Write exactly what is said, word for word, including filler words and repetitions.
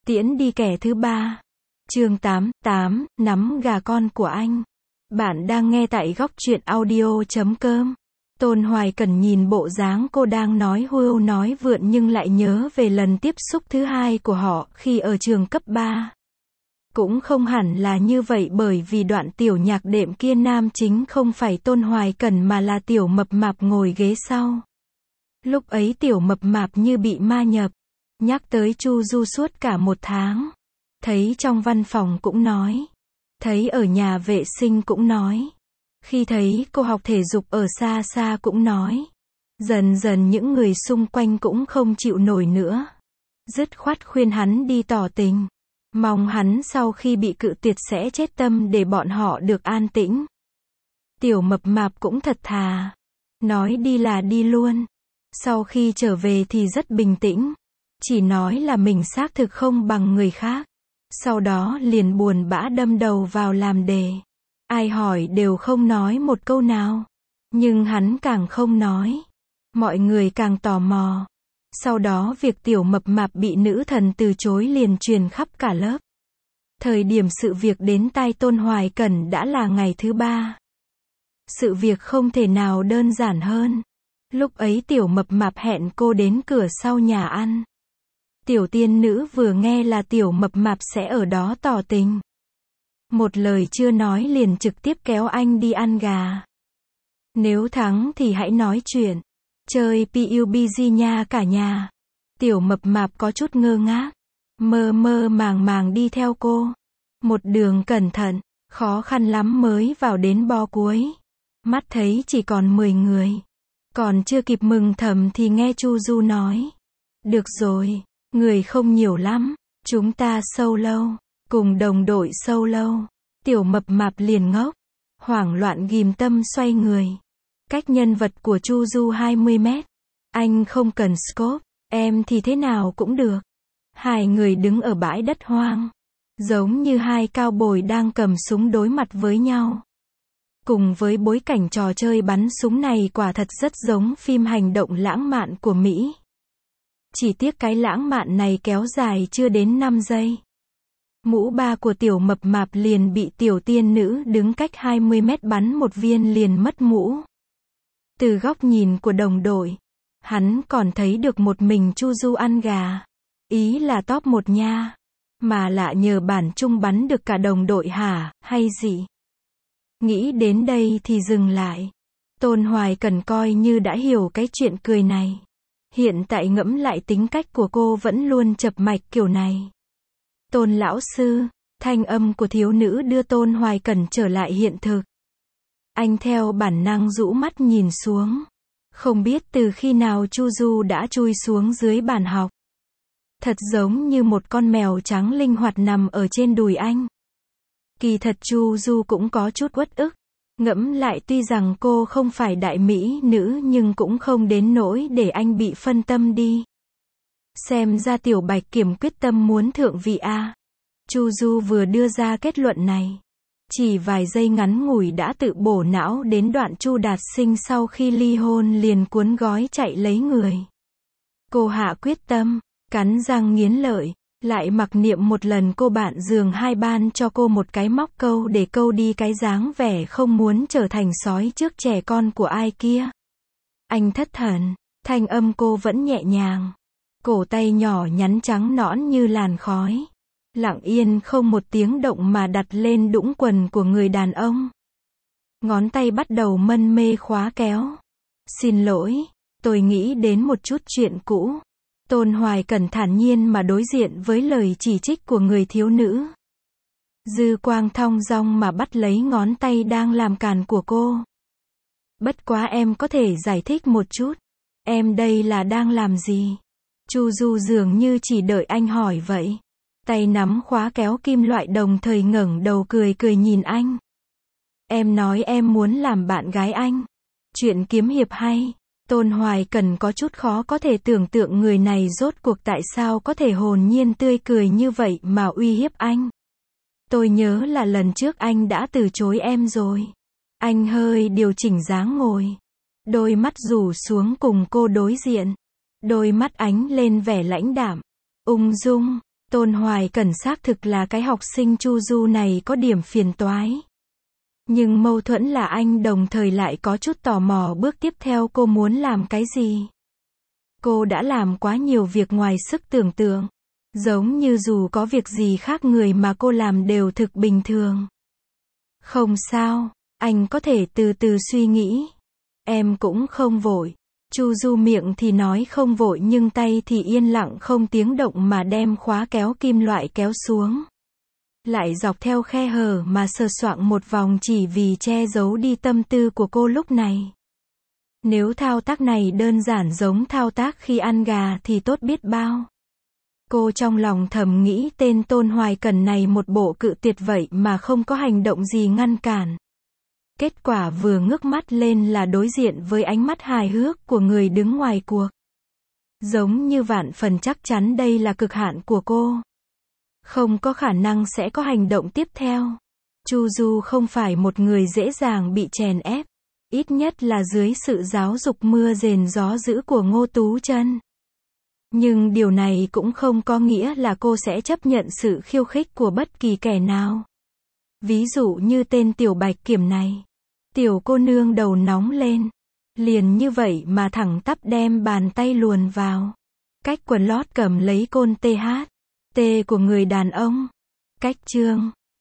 Tiễn đi kẻ thứ ba. Chương tám, tám, nắm gà con của anh. Bạn đang nghe tại góc truyện audio chấm com. Tôn Hoài Cẩn nhìn bộ dáng cô đang nói hưu nói vượn nhưng lại nhớ về lần tiếp xúc thứ hai của họ khi ở trường cấp ba. Cũng không hẳn là như vậy, bởi vì đoạn tiểu nhạc đệm kia nam chính không phải Tôn Hoài Cẩn mà là tiểu mập mạp ngồi ghế sau. Lúc ấy tiểu mập mạp như bị ma nhập. Nhắc tới Chu Du suốt cả một tháng. Thấy trong văn phòng cũng nói. Thấy ở nhà vệ sinh cũng nói. Khi thấy cô học thể dục ở xa xa cũng nói. Dần dần những người xung quanh cũng không chịu nổi nữa. Dứt khoát khuyên hắn đi tỏ tình. Mong hắn sau khi bị cự tuyệt sẽ chết tâm để bọn họ được an tĩnh. Tiểu mập mạp cũng thật thà. Nói đi là đi luôn. Sau khi trở về thì rất bình tĩnh. Chỉ nói là mình xác thực không bằng người khác. Sau đó liền buồn bã đâm đầu vào làm đề. Ai hỏi đều không nói một câu nào. Nhưng hắn càng không nói. Mọi người càng tò mò. Sau đó việc tiểu mập mạp bị nữ thần từ chối liền truyền khắp cả lớp. Thời điểm sự việc đến tai Tôn Hoài Cẩn đã là ngày thứ ba. Sự việc không thể nào đơn giản hơn. Lúc ấy tiểu mập mạp hẹn cô đến cửa sau nhà ăn. Tiểu tiên nữ vừa nghe là tiểu mập mạp sẽ ở đó tỏ tình. Một lời chưa nói liền trực tiếp kéo anh đi ăn gà. Nếu thắng thì hãy nói chuyện. Chơi pê u bê giê nha cả nhà. Tiểu mập mạp có chút ngơ ngác. Mơ mơ màng màng đi theo cô. Một đường cẩn thận, khó khăn lắm mới vào đến bo cuối. Mắt thấy chỉ còn mười người. Còn chưa kịp mừng thầm thì nghe Chu Du nói. Được rồi, người không nhiều lắm. Chúng ta solo. Cùng đồng đội solo. Tiểu mập mạp liền ngốc. Hoảng loạn ghim tâm xoay người. Cách nhân vật của Chu Du hai mươi mét. Anh không cần scope. Em thì thế nào cũng được. Hai người đứng ở bãi đất hoang. Giống như hai cao bồi đang cầm súng đối mặt với nhau. Cùng với bối cảnh trò chơi bắn súng này quả thật rất giống phim hành động lãng mạn của Mỹ. Chỉ tiếc cái lãng mạn này kéo dài chưa đến năm giây. Mũ ba của tiểu mập mạp liền bị tiểu tiên nữ đứng cách hai mươi mét bắn một viên liền mất mũ. Từ góc nhìn của đồng đội, hắn còn thấy được một mình Chu Du ăn gà. Ý là top một nha. Mà lạ nhờ bản chung bắn được cả đồng đội hả, hay gì? Nghĩ đến đây thì dừng lại. Tôn Hoài Cẩn coi như đã hiểu cái chuyện cười này. Hiện tại ngẫm lại tính cách của cô vẫn luôn chập mạch kiểu này. Tôn lão sư, thanh âm của thiếu nữ đưa Tôn Hoài Cẩn trở lại hiện thực. Anh theo bản năng rũ mắt nhìn xuống. Không biết từ khi nào Chu Du đã chui xuống dưới bàn học. Thật giống như một con mèo trắng linh hoạt nằm ở trên đùi anh. Kỳ thật Chu Du cũng có chút uất ức. Ngẫm lại tuy rằng cô không phải đại mỹ nữ nhưng cũng không đến nỗi để anh bị phân tâm đi. Xem ra tiểu bạch kiểm quyết tâm muốn thượng vị a. Chu Du vừa đưa ra kết luận này. Chỉ vài giây ngắn ngủi đã tự bổ não đến đoạn Chu Đạt Sinh sau khi ly hôn liền cuốn gói chạy lấy người. Cô hạ quyết tâm, cắn răng nghiến lợi, lại mặc niệm một lần cô bạn giường hai ban cho cô một cái móc câu để câu đi cái dáng vẻ không muốn trở thành sói trước trẻ con của ai kia. Anh thất thần, thanh âm cô vẫn nhẹ nhàng. Cổ tay nhỏ nhắn trắng nõn như làn khói. Lặng yên không một tiếng động mà đặt lên đũng quần của người đàn ông. Ngón tay bắt đầu mân mê khóa kéo. Xin lỗi, tôi nghĩ đến một chút chuyện cũ. Tôn Hoài Cẩn thản nhiên mà đối diện với lời chỉ trích của người thiếu nữ. Dư quang thong dong mà bắt lấy ngón tay đang làm càn của cô. Bất quá em có thể giải thích một chút. Em đây là đang làm gì? Chu Du dường như chỉ đợi anh hỏi vậy. Tay nắm khóa kéo kim loại đồng thời ngẩng đầu cười cười nhìn anh. Em nói em muốn làm bạn gái anh. Chuyện kiếm hiệp hay. Tôn Hoài Cẩn có chút khó có thể tưởng tượng người này rốt cuộc tại sao có thể hồn nhiên tươi cười như vậy mà uy hiếp anh. Tôi nhớ là lần trước anh đã từ chối em rồi. Anh hơi điều chỉnh dáng ngồi. Đôi mắt rủ xuống cùng cô đối diện. Đôi mắt ánh lên vẻ lãnh đạm. Ung dung. Tôn Hoài Cẩn xác thực là cái học sinh Chu Du này có điểm phiền toái. Nhưng mâu thuẫn là anh đồng thời lại có chút tò mò bước tiếp theo cô muốn làm cái gì. Cô đã làm quá nhiều việc ngoài sức tưởng tượng. Giống như dù có việc gì khác người mà cô làm đều thực bình thường. Không sao, anh có thể từ từ suy nghĩ. Em cũng không vội. Chu Du miệng thì nói không vội nhưng tay thì yên lặng không tiếng động mà đem khóa kéo kim loại kéo xuống. Lại dọc theo khe hở mà sờ soạng một vòng chỉ vì che giấu đi tâm tư của cô lúc này. Nếu thao tác này đơn giản giống thao tác khi ăn gà thì tốt biết bao. Cô trong lòng thầm nghĩ tên Tôn Hoài Cẩn này một bộ cự tuyệt vậy mà không có hành động gì ngăn cản. Kết quả vừa ngước mắt lên là đối diện với ánh mắt hài hước của người đứng ngoài cuộc. Giống như vạn phần chắc chắn đây là cực hạn của cô. Không có khả năng sẽ có hành động tiếp theo. Chu Du không phải một người dễ dàng bị chèn ép. Ít nhất là dưới sự giáo dục mưa rền gió dữ của Ngô Tú Chân. Nhưng điều này cũng không có nghĩa là cô sẽ chấp nhận sự khiêu khích của bất kỳ kẻ nào. Ví dụ như tên Tiểu Bạch Kiểm này. Tiểu cô nương đầu nóng lên. Liền như vậy mà thẳng tắp đem bàn tay luồn vào. Cách quần lót cầm lấy côn tê hát. Tê của người đàn ông. Cách chương.